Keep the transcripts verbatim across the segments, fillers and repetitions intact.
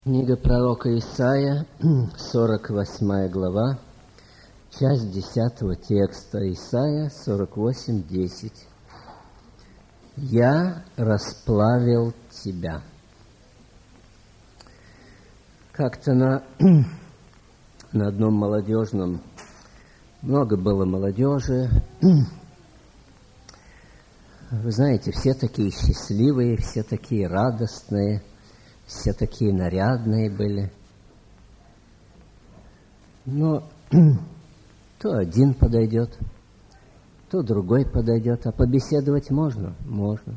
Книга пророка Исаия, сорок восьмая глава, часть десятого текста. Исаия сорок восемь, десять. «Я расплавил тебя». Как-то на, на одном молодежном, много было молодежи. Вы знаете, все такие счастливые, все такие радостные, все такие нарядные были. Но то один подойдет, то другой подойдет, а побеседовать можно? Можно.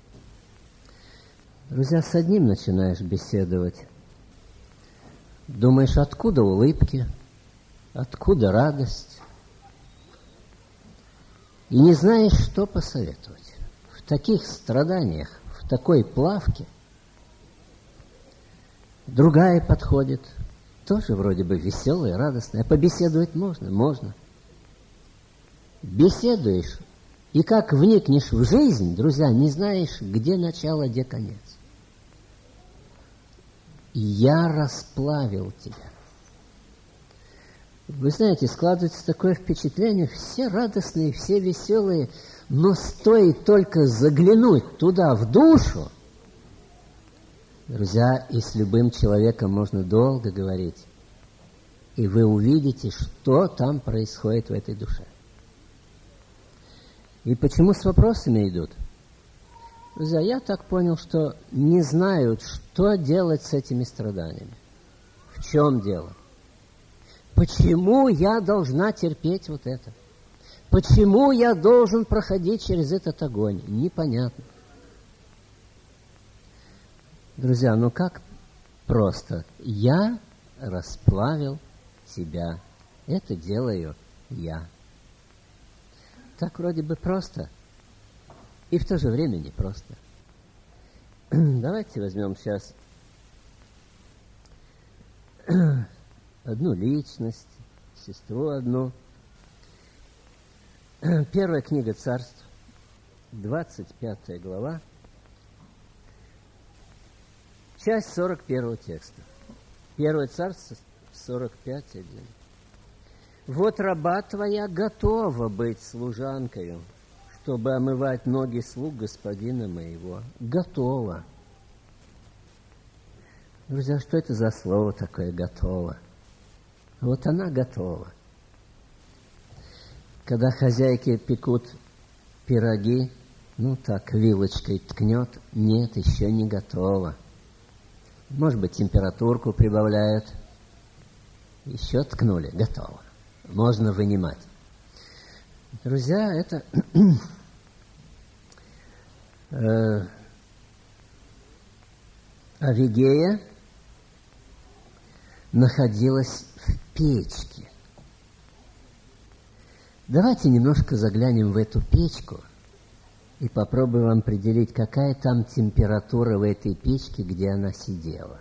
Друзья, с одним начинаешь беседовать. Думаешь, откуда улыбки, откуда радость? И не знаешь, что посоветовать. В таких страданиях, в такой плавке. Другая подходит, тоже вроде бы веселая, радостная. А побеседовать можно? Можно. Беседуешь, и как вникнешь в жизнь, друзья, не знаешь, где начало, где конец. «Я расплавил тебя». Вы знаете, складывается такое впечатление, все радостные, все веселые, но стоит только заглянуть туда, в душу. Друзья, и с любым человеком можно долго говорить, и вы увидите, что там происходит в этой душе. И почему с вопросами идут? Друзья, я так понял, что не знают, что делать с этими страданиями. В чем дело? Почему я должна терпеть вот это? Почему я должен проходить через этот огонь? Непонятно. Друзья, ну как просто. Я расплавил тебя. Это делаю я. Так вроде бы просто. И в то же время не просто. Давайте возьмем сейчас одну личность, сестру одну. Первая книга Царств, двадцать пятая глава. Часть сорок первого текста. Первое Царство, сорок пять, один. «Вот раба твоя готова быть служанкою, чтобы омывать ноги слуг господина моего». Готова. Друзья, что это за слово такое «готово»? Вот она готова. Когда хозяйки пекут пироги, ну так, вилочкой ткнет, нет, еще не готова. Может быть, температурку прибавляют. Еще ткнули, готово. Можно вынимать. Друзья, это э, Авигея находилась в печке. Давайте немножко заглянем в эту печку и попробуем определить, какая там температура в этой печке, где она сидела.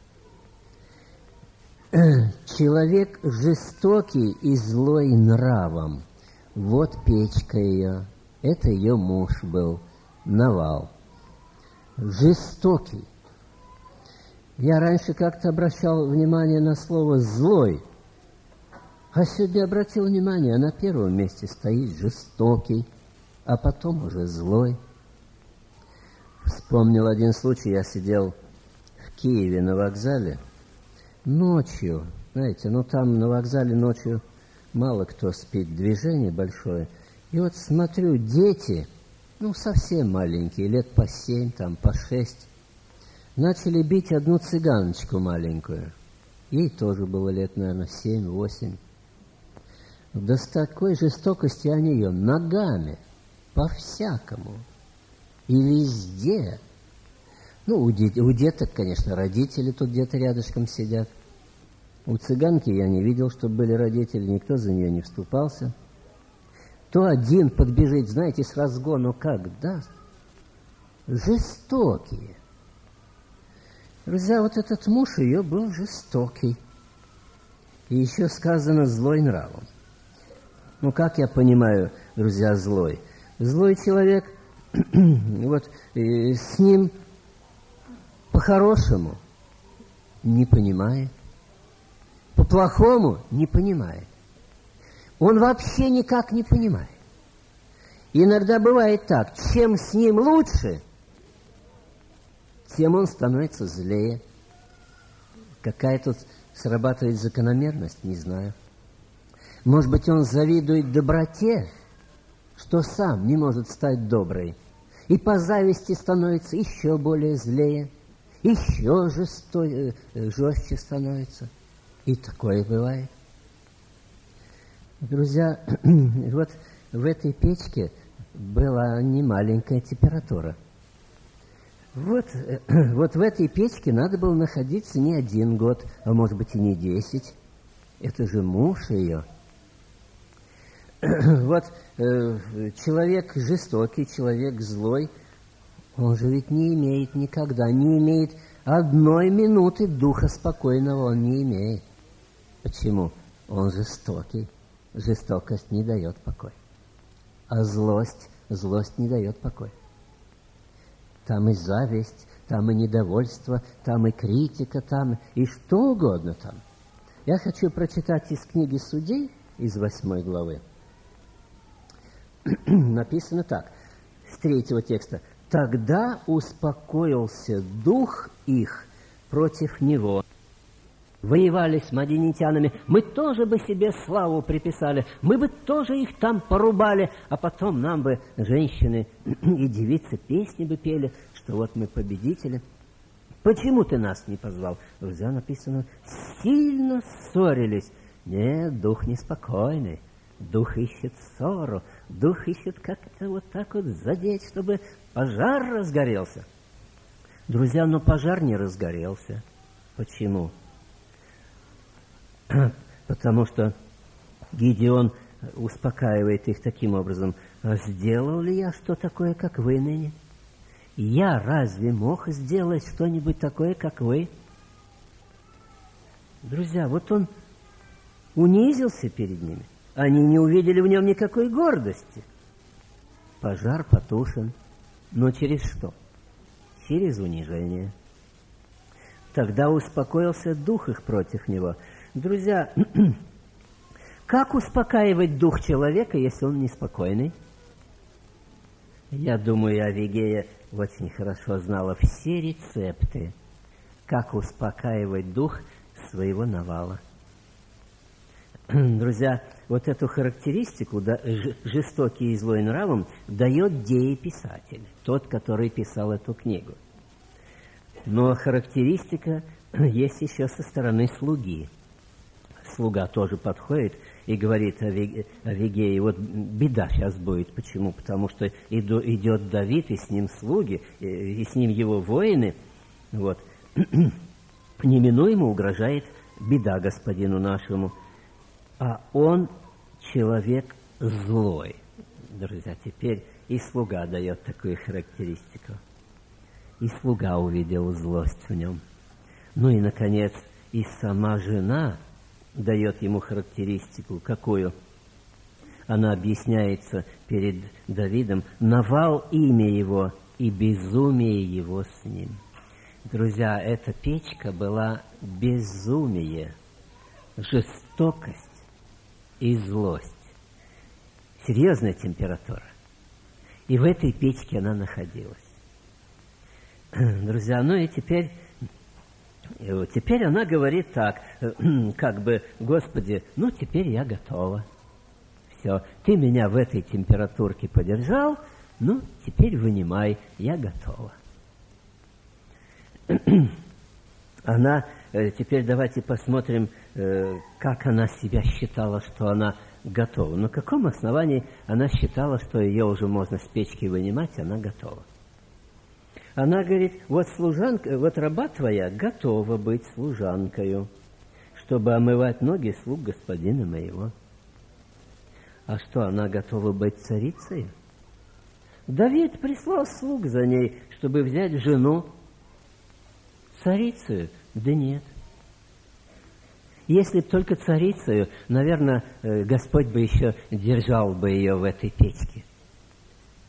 Человек жестокий и злой нравом. Вот печка ее. Это ее муж был, Навал. Жестокий. Я раньше как-то обращал внимание на слово «злой». А сегодня обратил внимание, на первом месте стоит жестокий, а потом уже злой. Вспомнил один случай, я сидел в Киеве на вокзале. Ночью, знаете, ну там на вокзале ночью мало кто спит, движение большое. И вот смотрю, дети, ну совсем маленькие, лет по семь, там по шесть, начали бить одну цыганочку маленькую. Ей тоже было лет, наверное, семь-восемь. Да с такой жестокостью они ее ногами, по-всякому, и везде. Ну, у, де- у деток, конечно, родители тут где-то рядышком сидят. У цыганки я не видел, чтобы были родители, никто за нее не вступался. То один подбежит, знаете, с разгону как даст. Жестокие. Друзья, вот этот муж ее был жестокий. И еще сказано злой нравом. Ну, как я понимаю, друзья, злой? Злой человек, вот с ним по-хорошему, не понимает. По-плохому не понимает. Он вообще никак не понимает. Иногда бывает так, чем с ним лучше, тем он становится злее. Какая тут срабатывает закономерность, не знаю. Может быть, он завидует доброте, что сам не может стать доброй, и по зависти становится еще более злее, еще жесто... жестче становится. И такое бывает. Друзья, вот в этой печке была немаленькая температура. Вот, вот в этой печке надо было находиться не один год, а может быть и не десять. Это же муж ее. Вот э, человек жестокий, человек злой, он же ведь не имеет никогда, не имеет одной минуты духа спокойного, он не имеет. Почему? Он жестокий. Жестокость не дает покоя. А злость, злость не дает покоя. Там и зависть, там и недовольство, там и критика, там и что угодно там. Я хочу прочитать из книги Судей, из восьмой главы. Написано так, с третьего текста. «Тогда успокоился дух их против него». Воевали с мадианитянами, мы тоже бы себе славу приписали, мы бы тоже их там порубали, а потом нам бы женщины и девицы песни бы пели, что вот мы победители. Почему ты нас не позвал? Друзья, написано, сильно ссорились. Нет, дух неспокойный, дух ищет ссору, дух ищет как-то вот так вот задеть, чтобы пожар разгорелся. Друзья, но пожар не разгорелся. Почему? Потому что Гидеон успокаивает их таким образом. «Сделал ли я что такое, как вы ныне? Я разве мог сделать что-нибудь такое, как вы?» Друзья, вот он унизился перед ними. Они не увидели в нем никакой гордости. Пожар потушен. Но через что? Через унижение. Тогда успокоился дух их против него. Друзья, как успокаивать дух человека, если он неспокойный? Я думаю, Авигея очень хорошо знала все рецепты, как успокаивать дух своего навала. Друзья, вот эту характеристику, да, жестокий и злой нравом, дает дееписатель, тот, который писал эту книгу. Но характеристика есть еще со стороны слуги. Слуга тоже подходит и говорит Авигее, вот беда сейчас будет. Почему? Потому что идет Давид, и с ним слуги, и с ним его воины. Вот. Неминуемо угрожает беда господину нашему. А он человек злой. Друзья, теперь и слуга дает такую характеристику. И слуга увидел злость в нем. Ну и, наконец, и сама жена дает ему характеристику. Какую? Она объясняется перед Давидом. «Навал имя его, и безумие его с ним». Друзья, эта печка была безумие, жестокость и злость. Серьезная температура. И в этой печке она находилась. Друзья, ну и теперь... Теперь она говорит так, как бы, Господи, ну теперь я готова. Все, ты меня в этой температурке подержал, ну теперь вынимай, я готова. Она, теперь давайте посмотрим, как она себя считала, что она готова. На каком основании она считала, что ее уже можно с печки вынимать, она готова. Она говорит, вот служанка, вот раба твоя готова быть служанкою, чтобы омывать ноги слуг господина моего. А что, она готова быть царицей? Давид прислал слуг за ней, чтобы взять жену. Царицею? Да нет. Если бы только царицею, наверное, Господь бы еще держал бы ее в этой печке.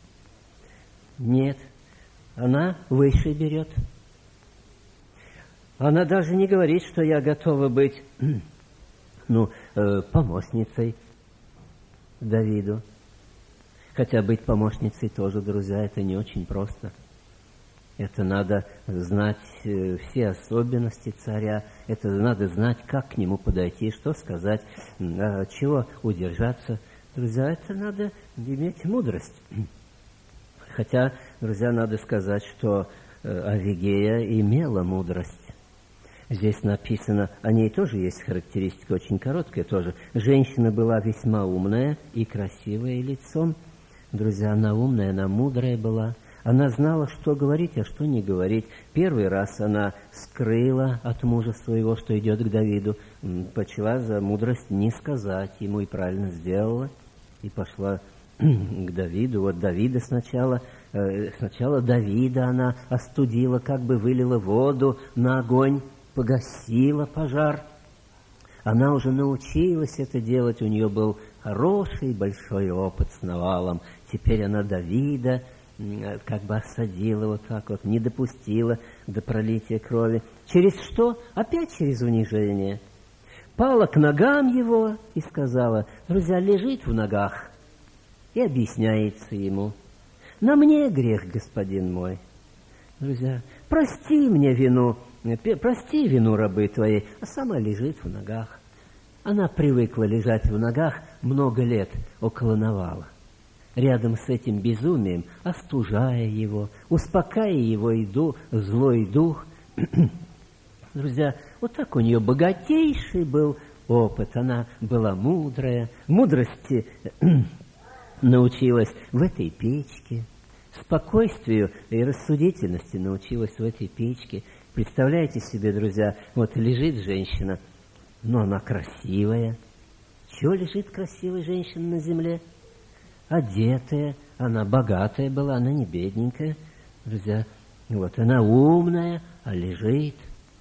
Нет. Она выше берет. Она даже не говорит, что я готова быть, ну, э, помощницей Давиду. Хотя быть помощницей тоже, друзья, это не очень просто. Это надо знать э, все особенности царя, это надо знать, как к нему подойти, что сказать, э, чего удержаться. Друзья, это надо иметь мудрость. Хотя, друзья, надо сказать, что э, Авигея имела мудрость. Здесь написано, о ней тоже есть характеристика, очень короткая тоже. Женщина была весьма умная и красивая лицом. Друзья, она умная, она мудрая была. Она знала, что говорить, а что не говорить. Первый раз она скрыла от мужа своего, что идет к Давиду. Почла за мудрость не сказать ему, и правильно сделала. И пошла к Давиду. Вот Давида сначала, э, сначала Давида она остудила, как бы вылила воду на огонь, погасила пожар. Она уже научилась это делать, у нее был хороший большой опыт с Навалом. Теперь она Давида как бы осадила вот так вот, не допустила до пролития крови. Через что? Опять через унижение. Пала к ногам его и сказала: друзья, лежит в ногах и объясняется ему: на мне грех, господин мой. Друзья, прости мне вину, прости вину рабы твоей, а сама лежит в ногах. Она привыкла лежать в ногах много лет около Навала, рядом с этим безумием, остужая его, успокаивая его иду, злой дух. Друзья, вот так у нее богатейший был опыт. Она была мудрая, мудрости научилась в этой печке, спокойствию и рассудительности научилась в этой печке. Представляете себе, друзья, вот лежит женщина, но она красивая. Чего лежит красивая женщина на земле? Одетая, она богатая была, она не бедненькая. Друзья, вот она умная, а лежит.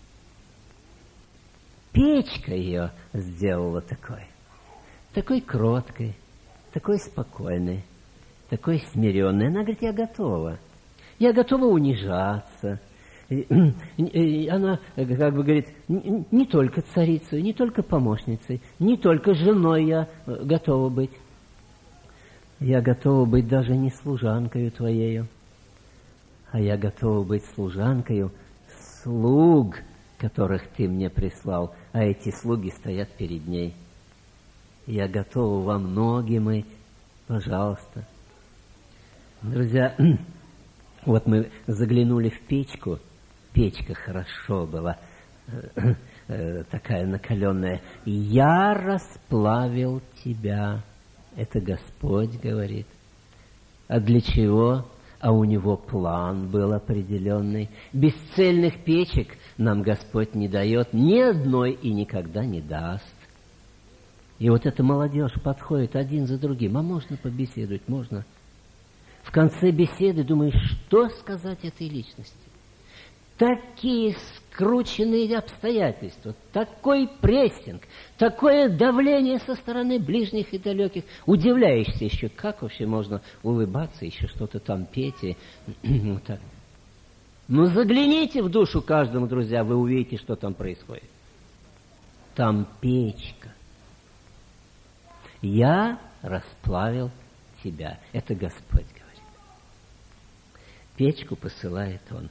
Печка ее сделала такой, такой кроткой, такой спокойной, такой смиренной. Она говорит: я готова, я готова унижаться. И, и она, как бы говорит, не, не только царицей, не только помощницей, не только женой я готова быть. Я готова быть даже не служанкою твоею, а я готова быть служанкою слуг, которых ты мне прислал, а эти слуги стоят перед ней. Я готова вам ноги мыть, пожалуйста. Друзья, вот мы заглянули в печку. Печка хорошо была, такая накаленная. Я расплавил тебя. Это Господь говорит. А для чего? А у него план был определенный. Бесцельных печек нам Господь не дает, ни одной и никогда не даст. И вот эта молодежь подходит один за другим. А можно побеседовать? Можно. В конце беседы думаешь, что сказать этой личности? Такие скрученные обстоятельства, такой прессинг, такое давление со стороны ближних и далеких. Удивляешься еще, как вообще можно улыбаться, еще что-то там петь. И, вот так. Ну, загляните в душу каждому, друзья, вы увидите, что там происходит. Там печка. Я расплавил тебя. Это Господь говорит. Печку посылает Он.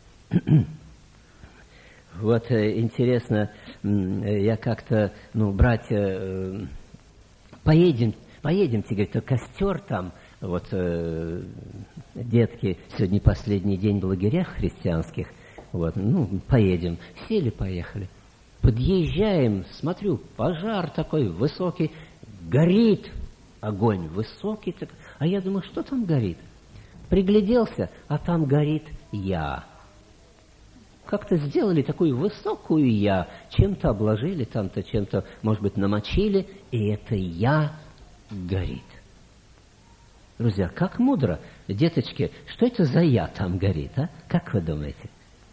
Вот интересно, я как-то, ну, братья, поедем, поедемте, говорит, а костер там, вот, детки, сегодня последний день в лагерях христианских, вот, ну, поедем, сели, поехали. Подъезжаем, смотрю, пожар такой высокий, горит огонь высокий, так, а я думаю, что там горит? Пригляделся, а там горит я. Как-то сделали такую высокую я, чем-то обложили, там-то чем-то, может быть, намочили, и это я горит. Друзья, как мудро, деточки, что это за я там горит, а? Как вы думаете?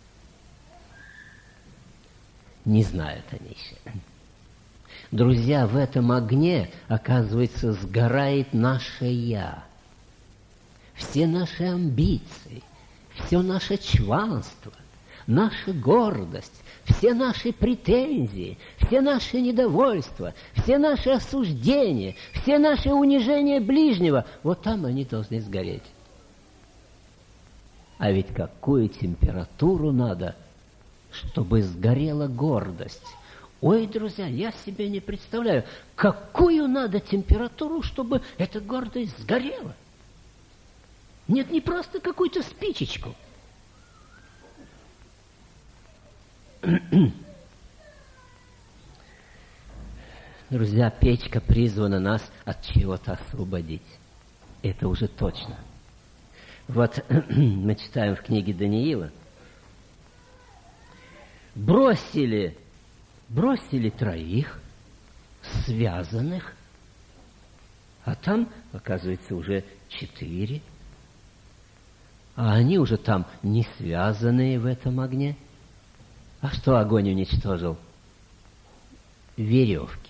Не знают они еще. Друзья, в этом огне, оказывается, сгорает наше я. Все наши амбиции, все наше чванство. наша гордость, все наши претензии, все наши недовольства, все наши осуждения, все наши унижения ближнего, вот там они должны сгореть. А ведь какую температуру надо, чтобы сгорела гордость? Ой, друзья, я себе не представляю, какую надо температуру, чтобы эта гордость сгорела. Нет, не просто какую-то спичечку. Друзья, печка призвана нас от чего-то освободить. Это уже точно. Вот мы читаем в книге Даниила. Бросили, бросили троих, связанных, а там, оказывается, уже четыре. А они уже там не связанные в этом огне. А что огонь уничтожил? Веревки.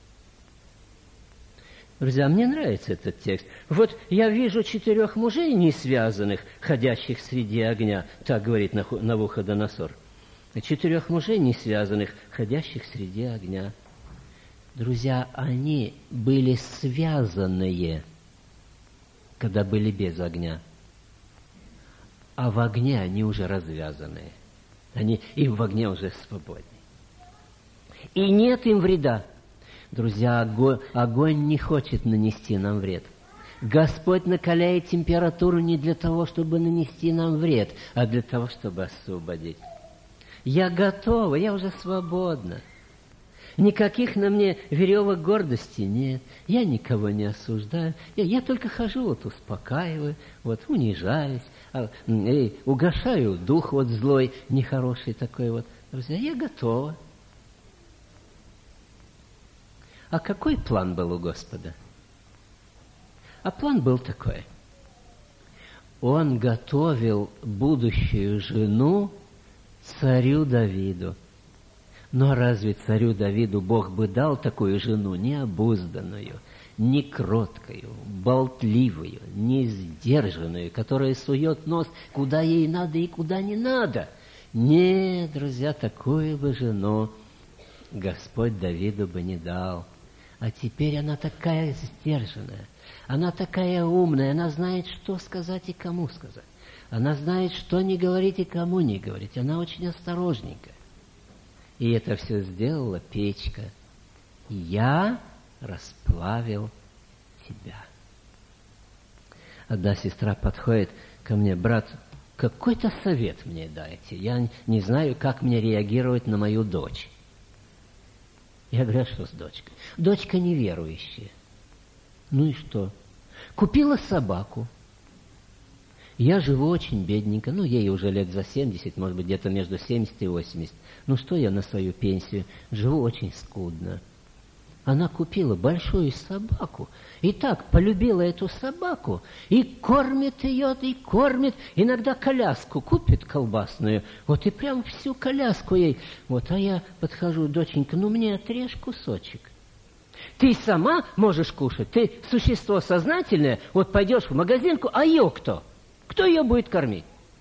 Друзья, мне нравится этот текст. Вот я вижу четырех мужей не связанных, ходящих среди огня, так говорит Навуходоносор. Четырех мужей не связанных, ходящих среди огня. Друзья, они были связанные, когда были без огня. А в огне они уже развязанные. Они им в огне уже свободны. И нет им вреда. Друзья, огонь, огонь не хочет нанести нам вред. Господь накаляет температуру не для того, чтобы нанести нам вред, а для того, чтобы освободить. Я готова, я уже свободна. Никаких на мне веревок гордости нет. Я никого не осуждаю. Я, я только хожу, вот успокаиваю, вот унижаюсь, а, и угошаю дух вот злой, нехороший такой вот. Друзья, я готова. А какой план был у Господа? А план был такой. Он готовил будущую жену царю Давиду. Но разве царю Давиду Бог бы дал такую жену необузданную, не кроткую, болтливую, не сдержанную, которая сует нос куда ей надо и куда не надо? Нет, друзья, такую бы жену Господь Давиду бы не дал. А теперь она такая сдержанная, она такая умная, она знает, что сказать и кому сказать. Она знает, что не говорить и кому не говорить. Она очень осторожненькая. И это все сделала печка. Я расплавил тебя. Одна сестра подходит ко мне: брат, какой-то совет мне дайте. Я не знаю, как мне реагировать на мою дочь. Я говорю: а что с дочкой? Дочка неверующая. Ну и что? Купила собаку. Я живу очень бедненько, ну, ей уже лет за семьдесят, может быть, где-то между семьдесят и восемьдесят. Ну, что я на свою пенсию? Живу очень скудно. Она купила большую собаку, и так полюбила эту собаку, и кормит ее, и кормит, иногда коляску купит колбасную, вот и прям всю коляску ей. Вот, а я подхожу: доченька, ну, мне отрежь кусочек. Ты сама можешь кушать, ты существо сознательное, вот пойдешь в магазинку, а ее кто? Кто ее будет кормить?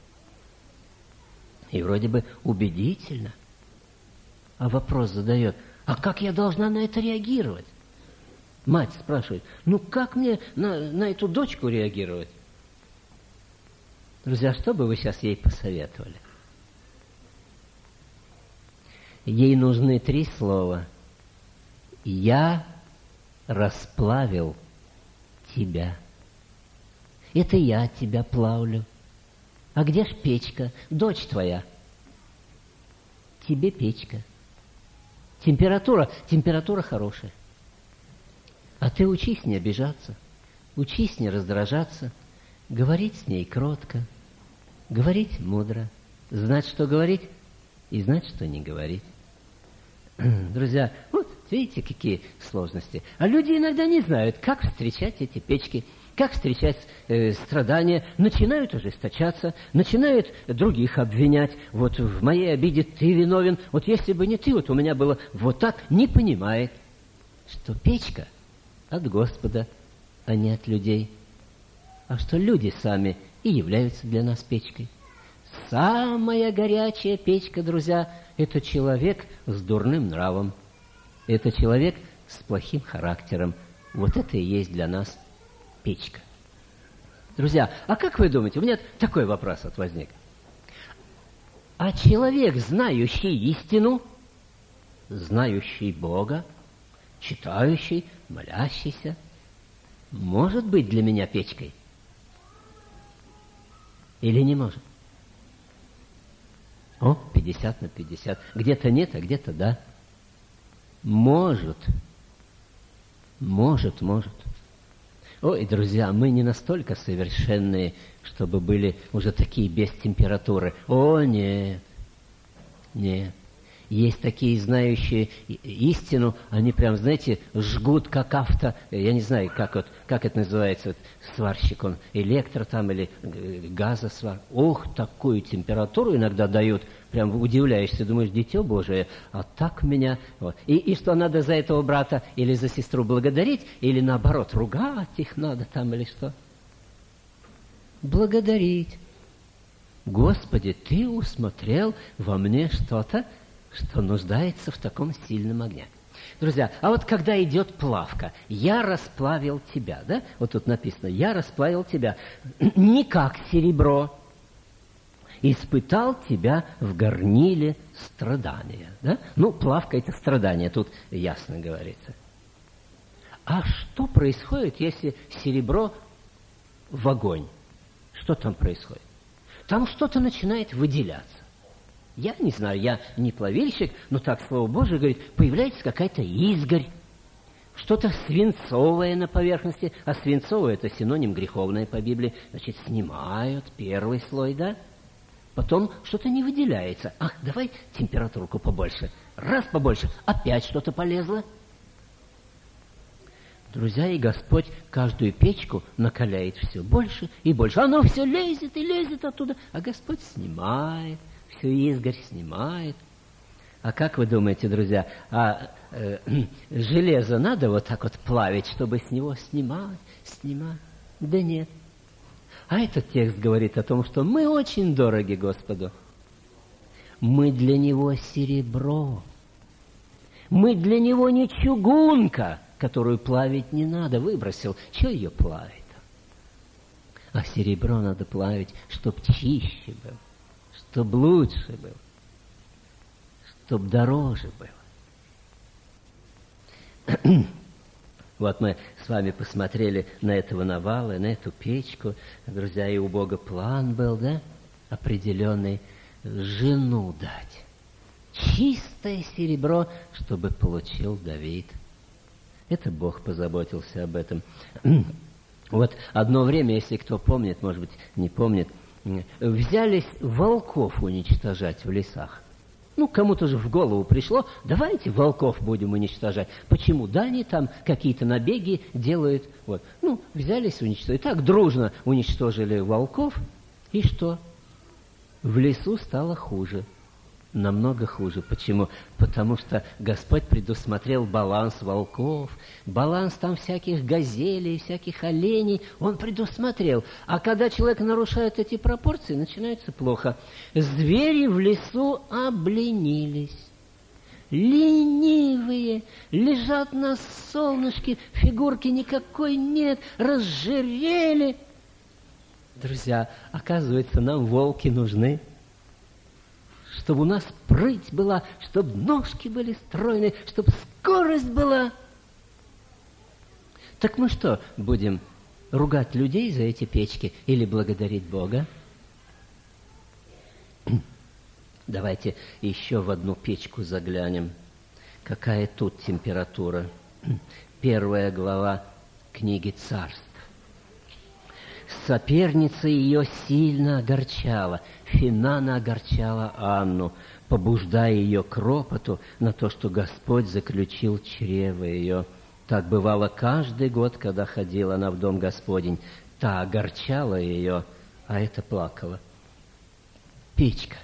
И вроде бы убедительно. А вопрос задает: а как я должна на это реагировать? Мать спрашивает: ну как мне на, на эту дочку реагировать? Друзья, что бы вы сейчас ей посоветовали? Ей нужны три слова. Я расплавил тебя. Это я тебя плавлю. А где ж печка? Дочь твоя. Тебе печка. Температура, температура хорошая. А ты учись не обижаться, учись не раздражаться, говорить с ней кротко, говорить мудро, знать, что говорить, и знать, что не говорить. Друзья, вот видите, какие сложности. А люди иногда не знают, как встречать эти печки, как встречать э, страдания, начинают ожесточаться, начинают других обвинять. Вот в моей обиде ты виновен, вот если бы не ты, вот у меня было вот так, не понимает, что печка от Господа, а не от людей. А что люди сами и являются для нас печкой. Самая горячая печка, друзья, это человек с дурным нравом. Это человек с плохим характером. Вот это и есть для нас печка. Друзья, а как вы думаете, у меня такой вопрос вот возник. А человек, знающий истину, знающий Бога, читающий, молящийся, может быть для меня печкой? Или не может? О, пятьдесят на пятьдесят. Где-то нет, а где-то да. Может. Может, может. Ой, друзья, мы не настолько совершенные, чтобы были уже такие без температуры. О, нет. Нет. Есть такие, знающие истину, они прям, знаете, жгут, как авто, я не знаю, как, вот, как это называется, вот, сварщик, он электро там или газосвар. Ох, такую температуру иногда дают, прям удивляешься, думаешь, дитё Божие, а так меня... Вот. И, и что, надо за этого брата или за сестру благодарить, или наоборот, ругать их надо там, или что? Благодарить. Господи, Ты усмотрел во мне что-то, что нуждается в таком сильном огне. Друзья, а вот когда идет плавка, я расплавил тебя, да? Вот тут написано, я расплавил тебя не как серебро, испытал тебя в горниле страдания, да? Ну, плавка — это страдание, тут ясно говорится. А что происходит, если серебро в огонь? Что там происходит? Там что-то начинает выделяться. Я не знаю, я не плавильщик, но так, Слово Божие говорит, появляется какая-то изгорь, что-то свинцовое на поверхности, а свинцовое — это синоним греховное по Библии, значит, снимают первый слой, да? Потом что-то не выделяется. Ах, давай температурку побольше. Раз побольше, опять что-то полезло. Друзья, и Господь каждую печку накаляет все больше и больше. Оно все лезет и лезет оттуда, а Господь снимает. Всю изгорь снимает. А как вы думаете, друзья, а э, железо надо вот так вот плавить, чтобы с него снимать, снимать? Да нет. А этот текст говорит о том, что мы очень дороги Господу. Мы для Него серебро. Мы для Него не чугунка, которую плавить не надо. Выбросил. Чего ее плавить? А серебро надо плавить, чтоб чище был. Чтоб лучше был, чтоб дороже было. Вот мы с вами посмотрели на этого Навала, на эту печку. Друзья, и у Бога план был, да, определенный, жену дать. Чистое серебро, чтобы получил Давид. Это Бог позаботился об этом. Вот одно время, если кто помнит, может быть, не помнит, взялись волков уничтожать в лесах. Ну, кому-то же в голову пришло, давайте волков будем уничтожать. Почему? Да, они там какие-то набеги делают. Вот. Ну, взялись уничтожать. Так дружно уничтожили волков. И что? В лесу стало хуже. Намного хуже. Почему? Потому что Господь предусмотрел баланс волков, баланс там всяких газелей, всяких оленей. Он предусмотрел. А когда человек нарушает эти пропорции, начинается плохо. Звери в лесу обленились. Ленивые, лежат на солнышке, фигурки никакой нет, разжирели. Друзья, оказывается, нам волки нужны. Чтобы у нас прыть была, чтобы ножки были стройные, чтобы скорость была. Так мы что, будем ругать людей за эти печки или благодарить Бога? Давайте еще в одну печку заглянем. Какая тут температура? Первая глава книги Царств. Соперница ее сильно огорчала. Финана огорчала Анну, побуждая ее к ропоту на то, что Господь заключил чрево ее. Так бывало каждый год, когда ходила она в дом Господень. Та огорчала ее, а эта плакала. Печка.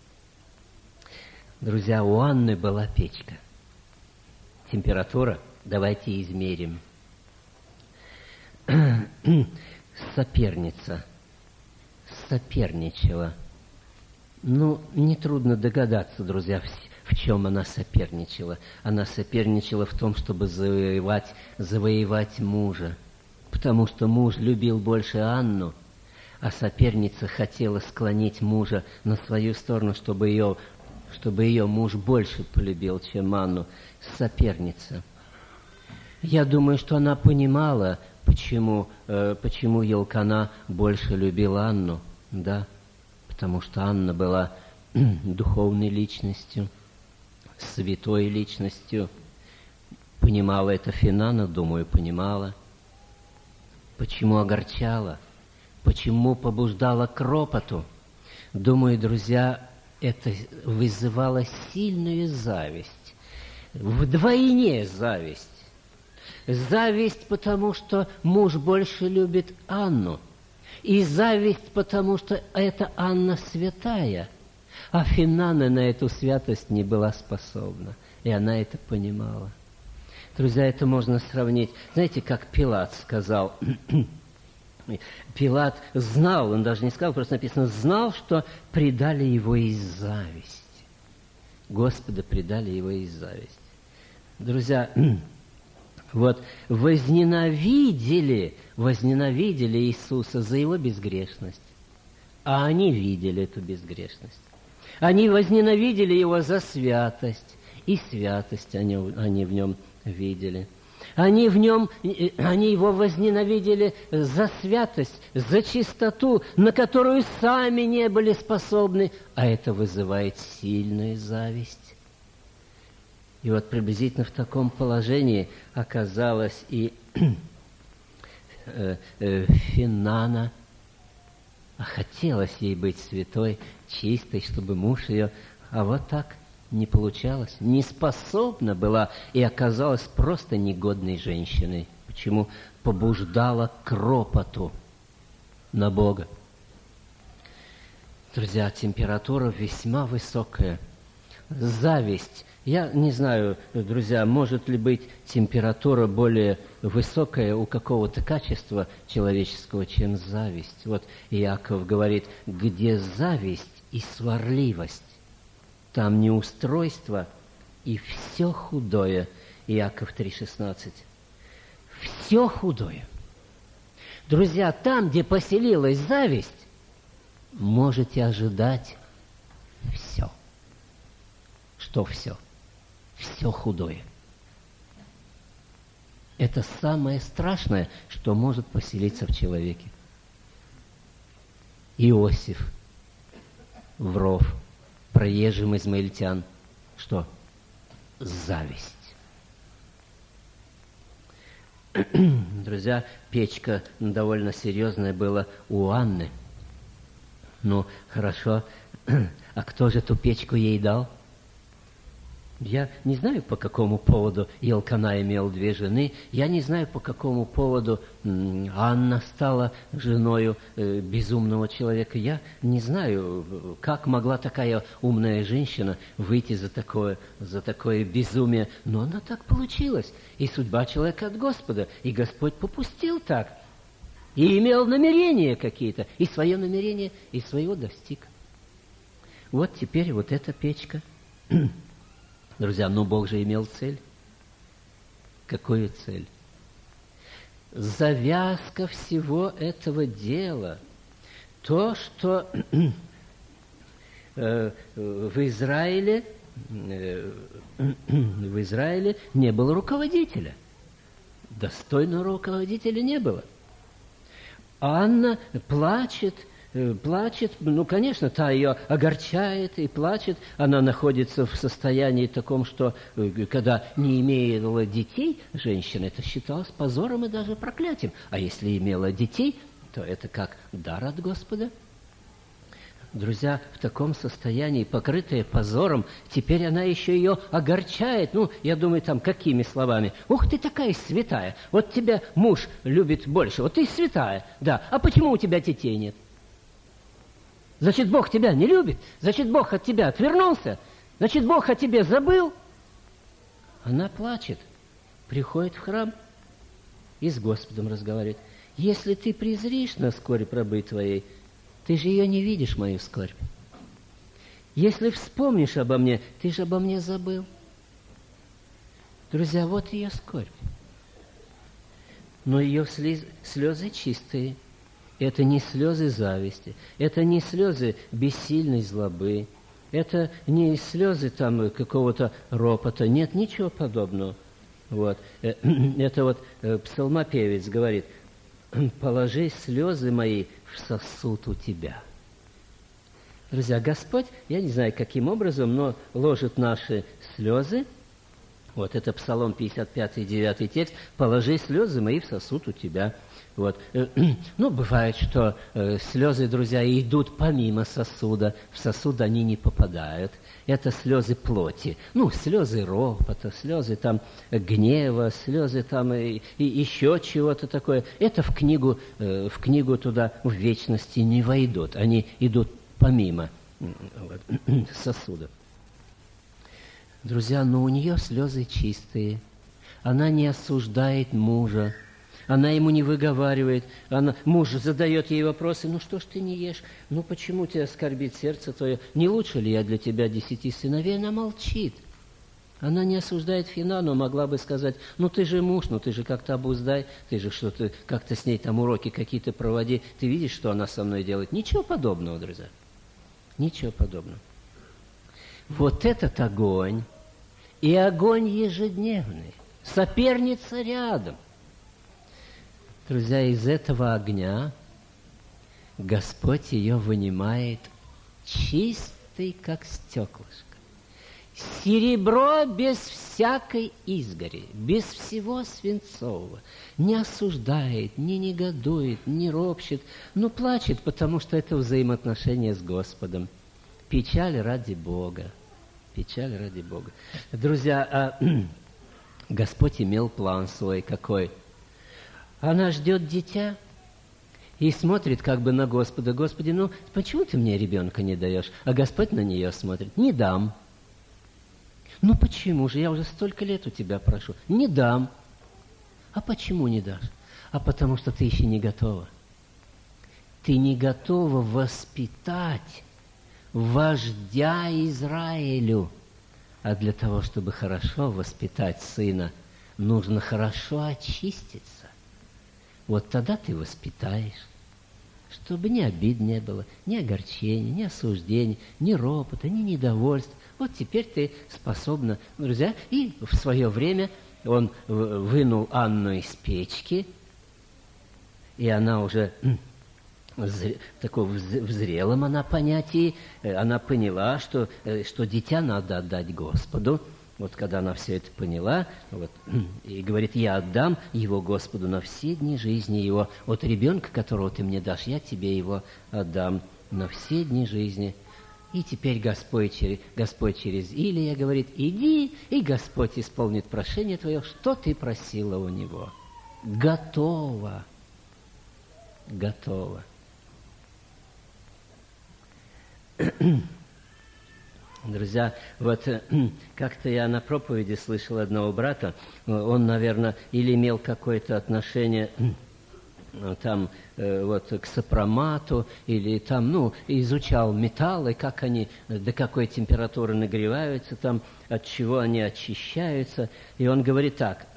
Друзья, у Анны была печка. Температура? Давайте измерим. Соперница соперничала. Ну, нетрудно догадаться, друзья, в, в чем она соперничала. Она соперничала в том, чтобы завоевать, завоевать мужа. Потому что муж любил больше Анну, а соперница хотела склонить мужа на свою сторону, чтобы ее, чтобы ее муж больше полюбил, чем Анну. Соперница. Я думаю, что она понимала, почему, э, почему Елкана больше любил Анну, да, потому что Анна была духовной личностью, святой личностью. Понимала это Финана, думаю, понимала. Почему огорчала? Почему побуждала к ропоту? Думаю, друзья, это вызывало сильную зависть. Вдвойне зависть. Зависть, потому что муж больше любит Анну. И зависть, потому что эта Анна святая. А Финана на эту святость не была способна. И она это понимала. Друзья, это можно сравнить. Знаете, как Пилат сказал. Пилат знал, он даже не сказал, просто написано, знал, что предали его из зависти. Господа предали его из зависти. Друзья, вот возненавидели, возненавидели Иисуса за его безгрешность, а они видели эту безгрешность. Они возненавидели его за святость, и святость они, они в нем видели. Они в нем, они его возненавидели за святость, за чистоту, на которую сами не были способны, а это вызывает сильную зависть. И вот приблизительно в таком положении оказалась и Финана. А хотелось ей быть святой, чистой, чтобы муж ее... А вот так не получалось. Не способна была и оказалась просто негодной женщиной. Почему? Побуждала к ропоту на Бога. Друзья, температура весьма высокая. Зависть. Я не знаю, друзья, может ли быть температура более высокая у какого-то качества человеческого, чем зависть. Вот Иаков говорит, где зависть и сварливость, там неустройство и все худое. Иаков три шестнадцать. Все худое. Друзья, там, где поселилась зависть, можете ожидать все. Что все? Все худое. Это самое страшное, что может поселиться в человеке. Иосиф, Вров, проезжим измаильтян. Что? Зависть. Друзья, печка довольно серьезная была у Анны. Ну, хорошо. А кто же эту печку ей дал? Я не знаю, по какому поводу Елкана имел две жены. Я не знаю, по какому поводу Анна стала женою э, безумного человека. Я не знаю, как могла такая умная женщина выйти за такое, за такое безумие. Но она так получилась. И судьба человека от Господа. И Господь попустил так. И имел намерения какие-то. И свое намерение, и своего достиг. Вот теперь вот эта печка. Друзья, но Бог же имел цель. Какую цель? Завязка всего этого дела. То, что э, в Израиле, э, в Израиле не было руководителя. Достойного руководителя не было. Анна плачет, плачет, ну, конечно, та ее огорчает и плачет. Она находится в состоянии таком, что, когда не имела детей, женщина, это считалось позором и даже проклятием. А если имела детей, то это как дар от Господа. Друзья, в таком состоянии, покрытая позором, теперь она еще ее огорчает. Ну, я думаю, там, какими словами? «Ух, ты такая святая! Вот тебя муж любит больше, вот ты святая, да. А почему у тебя детей нет? Значит, Бог тебя не любит? Значит, Бог от тебя отвернулся? Значит, Бог о тебе забыл?» Она плачет, приходит в храм и с Господом разговаривает. «Если ты презришь на скорбь рабы твоей, ты же ее не видишь, мою скорбь. Если вспомнишь обо мне, ты же обо мне забыл. Друзья, вот ее скорбь. Но ее слезы чистые. Это не слезы зависти, это не слезы бессильной злобы, это не слезы там какого-то ропота, нет ничего подобного. Вот. Это вот псалмопевец говорит: «Положи слезы мои в сосуд у тебя». Друзья, Господь, я не знаю, каким образом, но ложит наши слезы. Вот это Псалом пятьдесят пятый, девятый текст. «Положи слезы мои в сосуд у тебя». Вот. Ну, бывает, что э, слезы, друзья, идут помимо сосуда. В сосуд они не попадают. Это слезы плоти. Ну, слезы ропота, слезы там гнева, слезы там и, и еще чего-то такое. Это в книгу, э, в книгу туда в вечности не войдут. Они идут помимо вот, сосудов. Друзья, но у нее слезы чистые. Она не осуждает мужа. Она ему не выговаривает. Она, муж задает ей вопросы: ну что ж ты не ешь? Ну почему тебя скорбит сердце твое? Не лучше ли я для тебя десяти сыновей? Она молчит. Она не осуждает Фина, но могла бы сказать: ну ты же муж, ну ты же как-то обуздай, ты же что-то, как-то с ней там уроки какие-то проводи. Ты видишь, что она со мной делает? Ничего подобного, друзья. Ничего подобного. Вот этот огонь, и огонь ежедневный, соперница рядом. Друзья, из этого огня Господь ее вынимает чистый, как стеклышко. Серебро без всякой изгори, без всего свинцового. Не осуждает, не негодует, не ропщет, но плачет, потому что это взаимоотношения с Господом. Печаль ради Бога. Печаль ради Бога. Друзья, а, Господь имел план свой какой. Она ждет дитя и смотрит как бы на Господа. Господи, ну почему ты мне ребенка не даешь? А Господь на нее смотрит: не дам. Ну почему же? Я уже столько лет у тебя прошу. Не дам. А почему не дашь? А потому что ты еще не готова. Ты не готова воспитать вождя Израилю. А для того, чтобы хорошо воспитать сына, нужно хорошо очиститься. Вот тогда ты воспитаешь, чтобы ни обид не было, ни огорчения, ни осуждения, ни ропота, ни недовольств. Вот теперь ты способна, друзья. И в свое время он вынул Анну из печки, и она уже в таком в зрелом она понятии, она поняла, что, что дитя надо отдать Господу. Вот когда она все это поняла, вот, и говорит: я отдам его Господу на все дни жизни его. Вот ребенка, которого ты мне дашь, я тебе его отдам на все дни жизни. И теперь Господь через, Господь через Илия говорит: иди, и Господь исполнит прошение твое, что ты просила у него. Готово. Готово. Друзья, вот как-то я на проповеди слышал одного брата, он, наверное, или имел какое-то отношение там вот к сопромату, или там, ну, изучал металлы, как они, до какой температуры нагреваются, там, от чего они очищаются. И он говорит так: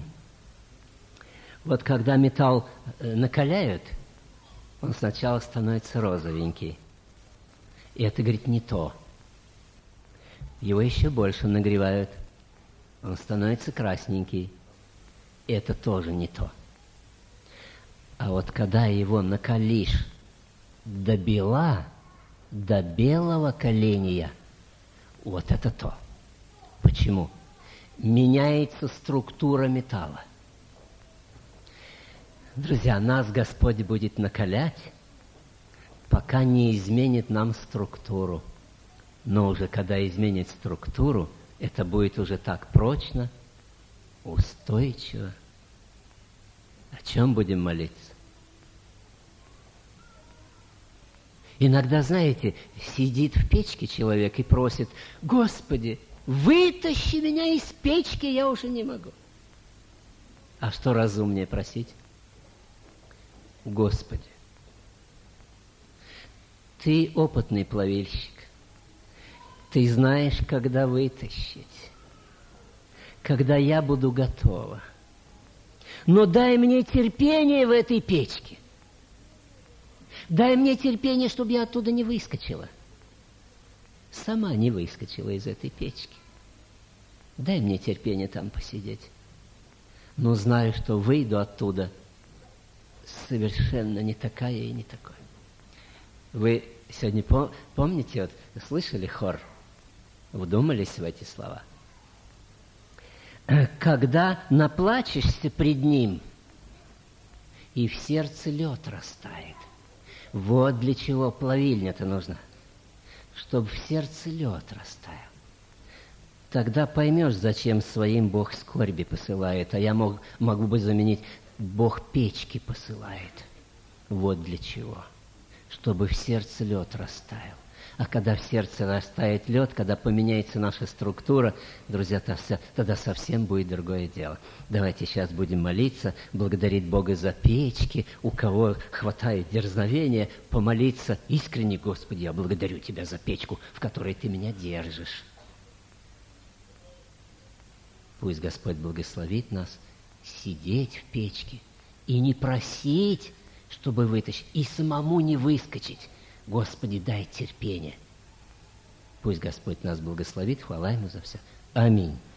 вот когда металл накаляют, он сначала становится розовенький. И это, говорит, не то. Его еще больше нагревают. Он становится красненький. Это тоже не то. А вот когда его накалишь до бела, до белого коленя, вот это то. Почему? Меняется структура металла. Друзья, нас Господь будет накалять, пока не изменит нам структуру. Но уже когда изменит структуру, это будет уже так прочно, устойчиво. О чем будем молиться? Иногда, знаете, сидит в печке человек и просит: Господи, вытащи меня из печки, я уже не могу. А что разумнее просить? Господи, Ты опытный плавильщик. Ты знаешь, когда вытащить, когда я буду готова. Но дай мне терпение в этой печке. Дай мне терпение, чтобы я оттуда не выскочила. Сама не выскочила из этой печки. Дай мне терпение там посидеть. Но знаю, что выйду оттуда совершенно не такая и не такой. Вы сегодня пом- помните, вот слышали хор? Вдумались в эти слова? Когда наплачешься пред Ним, и в сердце лед растает. Вот для чего плавильня-то нужна. Чтобы в сердце лед растаял. Тогда поймешь, зачем своим Бог скорби посылает. А я мог, могу бы заменить: Бог печки посылает. Вот для чего. Чтобы в сердце лед растаял. А когда в сердце растает лед, когда поменяется наша структура, друзья, тогда совсем будет другое дело. Давайте сейчас будем молиться, благодарить Бога за печки. У кого хватает дерзновения, помолиться искренне: Господи, я благодарю Тебя за печку, в которой Ты меня держишь. Пусть Господь благословит нас сидеть в печке и не просить, чтобы вытащить, и самому не выскочить. Господи, дай терпение. Пусть Господь нас благословит. Хвала Ему за все. Аминь.